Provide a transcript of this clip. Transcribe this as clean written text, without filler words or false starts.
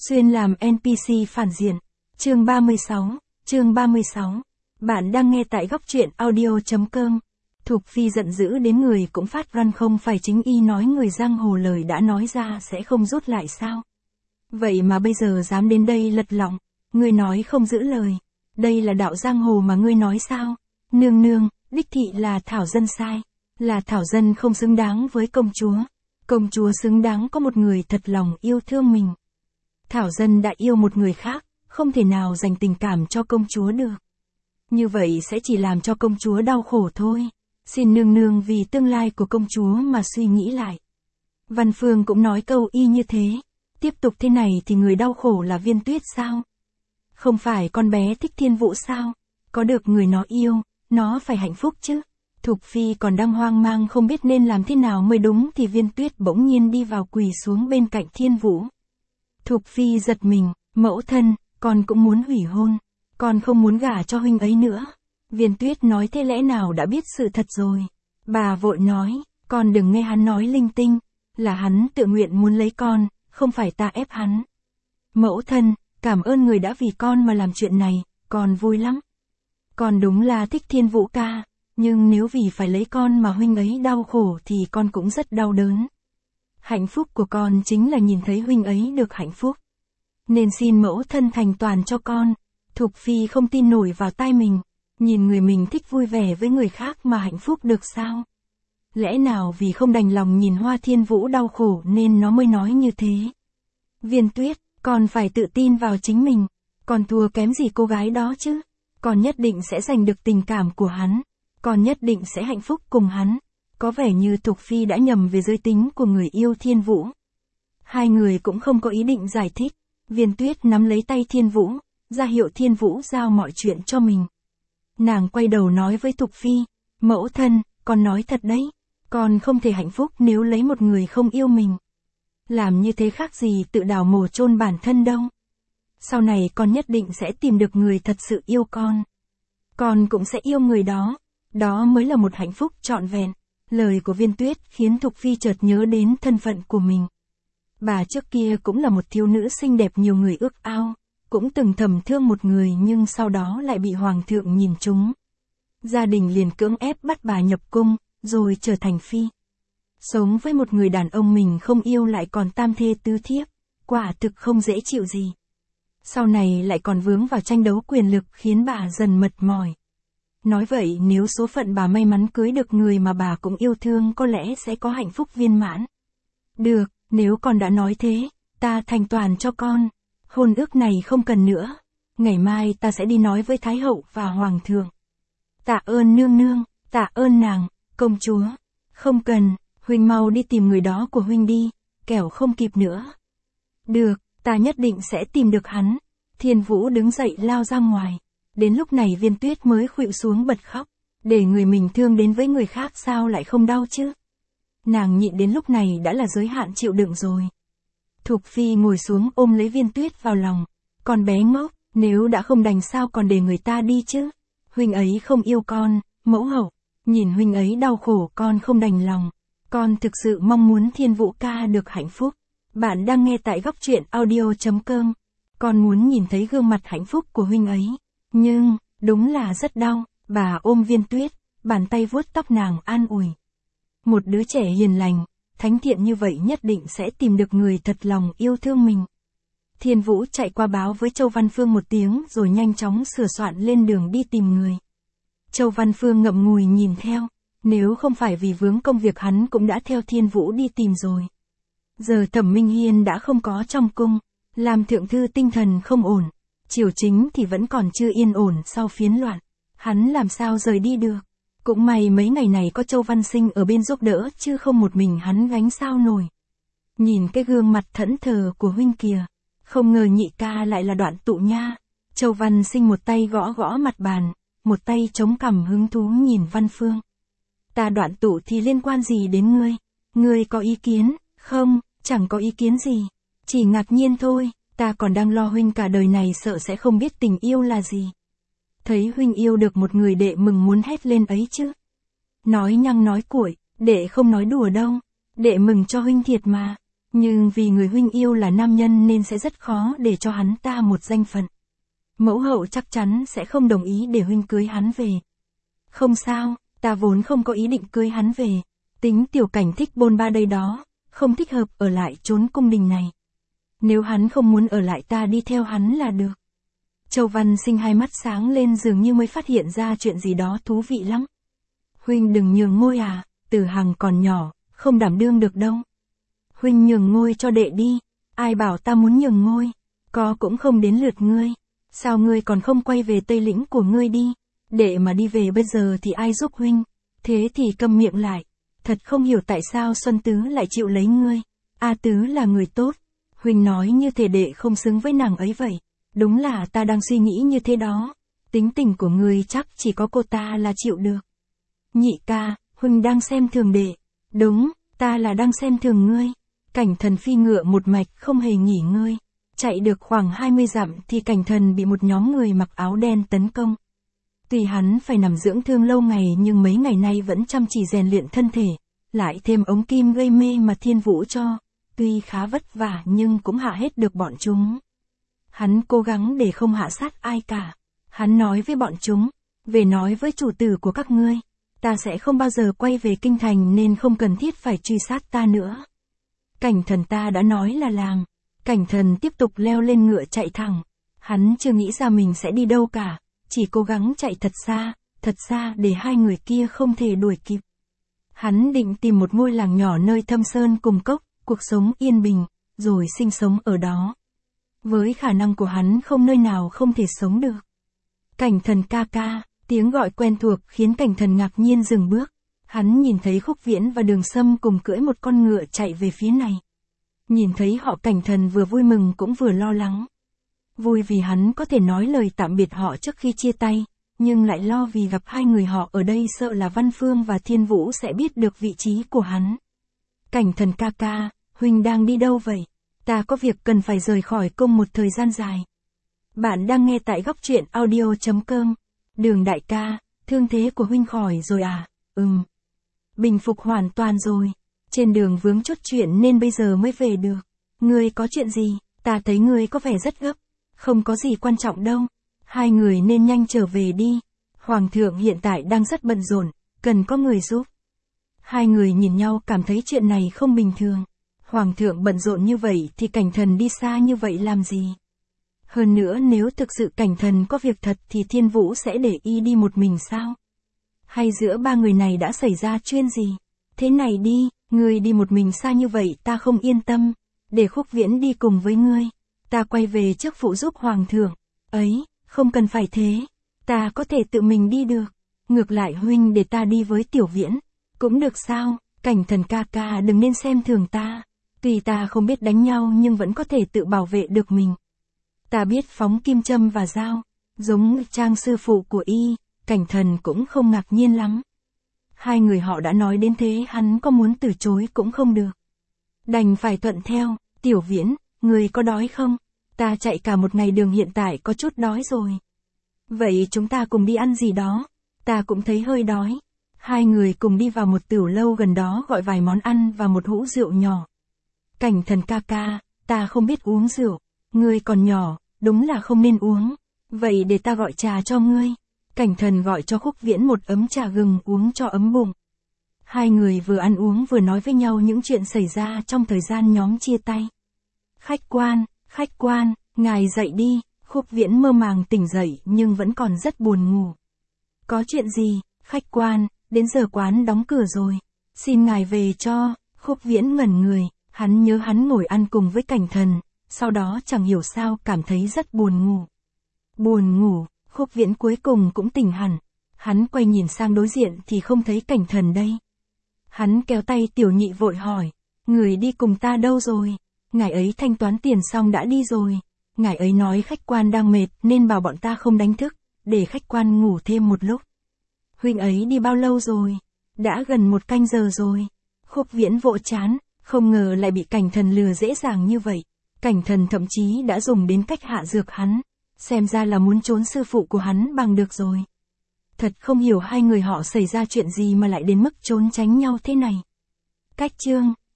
Xuyên làm NPC phản diện. Chương 36. Bạn đang nghe tại góc truyện audio.com. Thục Phi giận dữ đến người cũng phát run, không phải chính y nói người giang hồ lời đã nói ra sẽ không rút lại sao? Vậy mà bây giờ dám đến đây lật lọng, ngươi nói không giữ lời. Đây là đạo giang hồ mà ngươi nói sao? Nương nương, đích thị là Thảo Dân sai. Là Thảo Dân không xứng đáng với công chúa. Công chúa xứng đáng có một người thật lòng yêu thương mình. Thảo Dân đã yêu một người khác, không thể nào dành tình cảm cho công chúa được. Như vậy sẽ chỉ làm cho công chúa đau khổ thôi. Xin nương nương vì tương lai của công chúa mà suy nghĩ lại. Văn Phương cũng nói câu y như thế. Tiếp tục thế này thì người đau khổ là Viên Tuyết sao? Không phải con bé thích Thiên Vũ sao? Có được người nó yêu, nó phải hạnh phúc chứ. Thục Phi còn đang hoang mang không biết nên làm thế nào mới đúng thì Viên Tuyết bỗng nhiên đi vào quỳ xuống bên cạnh Thiên Vũ. Thục Phi giật mình, mẫu thân, con cũng muốn hủy hôn. Con không muốn gả cho huynh ấy nữa. Viên Tuyết nói thế lẽ nào đã biết sự thật rồi. Bà vội nói, con đừng nghe hắn nói linh tinh. Là hắn tự nguyện muốn lấy con, không phải ta ép hắn. Mẫu thân, cảm ơn người đã vì con mà làm chuyện này, con vui lắm. Con đúng là thích Thiên Vũ ca, nhưng nếu vì phải lấy con mà huynh ấy đau khổ thì con cũng rất đau đớn. Hạnh phúc của con chính là nhìn thấy huynh ấy được hạnh phúc. Nên xin mẫu thân thành toàn cho con. Thục Phi không tin nổi vào tai mình. Nhìn người mình thích vui vẻ với người khác mà hạnh phúc được sao? Lẽ nào vì không đành lòng nhìn Hoa Thiên Vũ đau khổ nên nó mới nói như thế? Viên Tuyết, con phải tự tin vào chính mình. Con thua kém gì cô gái đó chứ? Con nhất định sẽ giành được tình cảm của hắn. Con nhất định sẽ hạnh phúc cùng hắn. Có vẻ như Thục Phi đã nhầm về giới tính của người yêu Thiên Vũ. Hai người cũng không có ý định giải thích. Viên Tuyết nắm lấy tay Thiên Vũ, ra hiệu Thiên Vũ giao mọi chuyện cho mình. Nàng quay đầu nói với Thục Phi, mẫu thân, con nói thật đấy, con không thể hạnh phúc nếu lấy một người không yêu mình. Làm như thế khác gì tự đào mồ chôn bản thân đâu. Sau này con nhất định sẽ tìm được người thật sự yêu con. Con cũng sẽ yêu người đó, đó mới là một hạnh phúc trọn vẹn. Lời của Viên Tuyết khiến Thục Phi chợt nhớ đến thân phận của mình. Bà trước kia cũng là một thiếu nữ xinh đẹp nhiều người ước ao, cũng từng thầm thương một người nhưng sau đó lại bị hoàng thượng nhìn trúng. Gia đình liền cưỡng ép bắt bà nhập cung, rồi trở thành phi. Sống với một người đàn ông mình không yêu lại còn tam thê tứ thiếp, quả thực không dễ chịu gì. Sau này lại còn vướng vào tranh đấu quyền lực khiến bà dần mệt mỏi. Nói vậy nếu số phận bà may mắn cưới được người mà bà cũng yêu thương có lẽ sẽ có hạnh phúc viên mãn. Được, nếu con đã nói thế, ta thành toàn cho con. Hôn ước này không cần nữa. Ngày mai ta sẽ đi nói với Thái hậu và Hoàng thượng. Tạ ơn nương nương, tạ ơn nàng, công chúa. Không cần, huynh mau đi tìm người đó của huynh đi, kẻo không kịp nữa. Được, ta nhất định sẽ tìm được hắn. Thiên Vũ đứng dậy lao ra ngoài. Đến lúc này Viên Tuyết mới khuỵu xuống bật khóc. Để người mình thương đến với người khác sao lại không đau chứ? Nàng nhịn đến lúc này đã là giới hạn chịu đựng rồi. Thục Phi ngồi xuống ôm lấy Viên Tuyết vào lòng. Con bé ngốc, nếu đã không đành sao còn để người ta đi chứ? Huynh ấy không yêu con, mẫu hậu. Nhìn huynh ấy đau khổ con không đành lòng. Con thực sự mong muốn Thiên Vũ ca được hạnh phúc. Bạn đang nghe tại góc truyện audio.com. Con muốn nhìn thấy gương mặt hạnh phúc của huynh ấy. Nhưng, đúng là rất đau. Bà ôm Viên Tuyết, bàn tay vuốt tóc nàng an ủi. Một đứa trẻ hiền lành, thánh thiện như vậy nhất định sẽ tìm được người thật lòng yêu thương mình. Thiên Vũ chạy qua báo với Châu Văn Phương một tiếng rồi nhanh chóng sửa soạn lên đường đi tìm người. Châu Văn Phương ngậm ngùi nhìn theo, nếu không phải vì vướng công việc hắn cũng đã theo Thiên Vũ đi tìm rồi. Giờ Thẩm Minh Hiên đã không có trong cung, làm thượng thư tinh thần không ổn, triều chính thì vẫn còn chưa yên ổn sau phiến loạn, hắn làm sao rời đi được. Cũng may mấy ngày này có Châu Văn Sinh ở bên giúp đỡ chứ không một mình hắn gánh sao nổi. Nhìn cái gương mặt thẫn thờ của huynh kìa, không ngờ nhị ca lại là Đoạn Tụ nha. Châu Văn Sinh một tay gõ gõ mặt bàn, một tay chống cằm hứng thú nhìn Văn Phương. Ta Đoạn Tụ thì liên quan gì đến ngươi? Ngươi có ý kiến? Không, chẳng có ý kiến gì. Chỉ ngạc nhiên thôi, ta còn đang lo huynh cả đời này sợ sẽ không biết tình yêu là gì. Thấy huynh yêu được một người đệ mừng muốn hét lên ấy chứ. Nói nhăng nói cuội, đệ không nói đùa đâu. Đệ mừng cho huynh thiệt mà. Nhưng vì người huynh yêu là nam nhân nên sẽ rất khó để cho hắn ta một danh phận. Mẫu hậu chắc chắn sẽ không đồng ý để huynh cưới hắn về. Không sao, ta vốn không có ý định cưới hắn về. Tính Tiểu Cảnh thích bôn ba đây đó, không thích hợp ở lại chốn cung đình này. Nếu hắn không muốn ở lại ta đi theo hắn là được. Châu Văn Sinh hai mắt sáng lên dường như mới phát hiện ra chuyện gì đó thú vị lắm. Huynh đừng nhường ngôi à, Tử Hằng còn nhỏ, không đảm đương được đâu. Huynh nhường ngôi cho đệ đi, ai bảo ta muốn nhường ngôi, có cũng không đến lượt ngươi. Sao ngươi còn không quay về Tây Lĩnh của ngươi đi, đệ mà đi về bây giờ thì ai giúp huynh, thế thì câm miệng lại. Thật không hiểu tại sao Xuân Tứ lại chịu lấy ngươi, A Tứ là người tốt, huynh nói như thể đệ không xứng với nàng ấy vậy. Đúng là ta đang suy nghĩ như thế đó, tính tình của ngươi chắc chỉ có cô ta là chịu được. Nhị ca, huynh đang xem thường đệ. Đúng, ta là đang xem thường ngươi. Cảnh Thần phi ngựa một mạch không hề nghỉ ngơi. Chạy được khoảng 20 dặm thì Cảnh Thần bị một nhóm người mặc áo đen tấn công. Tuy hắn phải nằm dưỡng thương lâu ngày nhưng mấy ngày nay vẫn chăm chỉ rèn luyện thân thể, lại thêm ống kim gây mê mà Thiên Vũ cho. Tuy khá vất vả nhưng cũng hạ hết được bọn chúng. Hắn cố gắng để không hạ sát ai cả. Hắn nói với bọn chúng, về nói với chủ tử của các ngươi, ta sẽ không bao giờ quay về kinh thành nên không cần thiết phải truy sát ta nữa. Cảnh Thần ta đã nói là làm. Cảnh Thần tiếp tục leo lên ngựa chạy thẳng. Hắn chưa nghĩ ra mình sẽ đi đâu cả, chỉ cố gắng chạy thật xa để hai người kia không thể đuổi kịp. Hắn định tìm một ngôi làng nhỏ nơi thâm sơn cùng cốc, cuộc sống yên bình, rồi sinh sống ở đó. Với khả năng của hắn không nơi nào không thể sống được. Cảnh Thần ca ca, tiếng gọi quen thuộc khiến Cảnh Thần ngạc nhiên dừng bước. Hắn nhìn thấy Khúc Viễn và Đường Sâm cùng cưỡi một con ngựa chạy về phía này. Nhìn thấy họ Cảnh Thần vừa vui mừng cũng vừa lo lắng. Vui vì hắn có thể nói lời tạm biệt họ trước khi chia tay, nhưng lại lo vì gặp hai người họ ở đây sợ là Văn Phương và Thiên Vũ sẽ biết được vị trí của hắn. Cảnh Thần ca ca, huynh đang đi đâu vậy? Ta có việc cần phải rời khỏi cung một thời gian dài. Bạn đang nghe tại góc truyện audio.com. Đường đại ca, thương thế của huynh khỏi rồi à? Bình phục hoàn toàn rồi. Trên đường vướng chút chuyện nên bây giờ mới về được. Ngươi có chuyện gì? Ta thấy ngươi có vẻ rất gấp. Không có gì quan trọng đâu. Hai người nên nhanh trở về đi. Hoàng thượng hiện tại đang rất bận rộn, cần có người giúp. Hai người nhìn nhau cảm thấy chuyện này không bình thường. Hoàng thượng bận rộn như vậy thì Cảnh Thần đi xa như vậy làm gì? Hơn nữa nếu thực sự Cảnh Thần có việc thật thì Thiên Vũ sẽ để y đi một mình sao? Hay giữa ba người này đã xảy ra chuyện gì? Thế này đi, ngươi đi một mình xa như vậy ta không yên tâm. Để Khúc Viễn đi cùng với ngươi. Ta quay về trước phụ giúp Hoàng thượng. Ấy, không cần phải thế. Ta có thể tự mình đi được. Ngược lại huynh để ta đi với Tiểu Viễn. Cũng được sao? Cảnh Thần ca ca đừng nên xem thường ta. Tuy ta không biết đánh nhau nhưng vẫn có thể tự bảo vệ được mình. Ta biết phóng kim châm và dao, giống Trang sư phụ của y. Cảnh Thần cũng không ngạc nhiên lắm. Hai người họ đã nói đến thế hắn có muốn từ chối cũng không được. Đành phải thuận theo. Tiểu Viễn, người có đói không? Ta chạy cả một ngày đường hiện tại có chút đói rồi. Vậy chúng ta cùng đi ăn gì đó. Ta cũng thấy hơi đói. Hai người cùng đi vào một tửu lâu gần đó gọi vài món ăn và một hũ rượu nhỏ. Cảnh Thần ca ca, ta không biết uống rượu. Ngươi còn nhỏ, đúng là không nên uống. Vậy để ta gọi trà cho ngươi. Cảnh Thần gọi cho Khúc Viễn một ấm trà gừng uống cho ấm bụng. Hai người vừa ăn uống vừa nói với nhau những chuyện xảy ra trong thời gian nhóm chia tay. Khách quan, ngài dậy đi. Khúc Viễn mơ màng tỉnh dậy nhưng vẫn còn rất buồn ngủ. Có chuyện gì, khách quan, đến giờ quán đóng cửa rồi. Xin ngài về cho. Khúc Viễn ngẩn người, hắn nhớ hắn ngồi ăn cùng với Cảnh Thần, sau đó chẳng hiểu sao cảm thấy rất buồn ngủ. Buồn ngủ, Khúc Viễn cuối cùng cũng tỉnh hẳn. Hắn quay nhìn sang đối diện thì không thấy Cảnh Thần đây. Hắn kéo tay Tiểu Nhị vội hỏi, người đi cùng ta đâu rồi? Ngài ấy thanh toán tiền xong đã đi rồi. Ngài ấy nói khách quan đang mệt nên bảo bọn ta không đánh thức, để khách quan ngủ thêm một lúc. Huynh ấy đi bao lâu rồi? Đã gần 1 canh giờ rồi. Khúc Viễn vỗ trán, không ngờ lại bị Cảnh Thần lừa dễ dàng như vậy. Cảnh Thần thậm chí đã dùng đến cách hạ dược hắn. Xem ra là muốn trốn sư phụ của hắn bằng được rồi. Thật không hiểu hai người họ xảy ra chuyện gì mà lại đến mức trốn tránh nhau thế này. Cách chương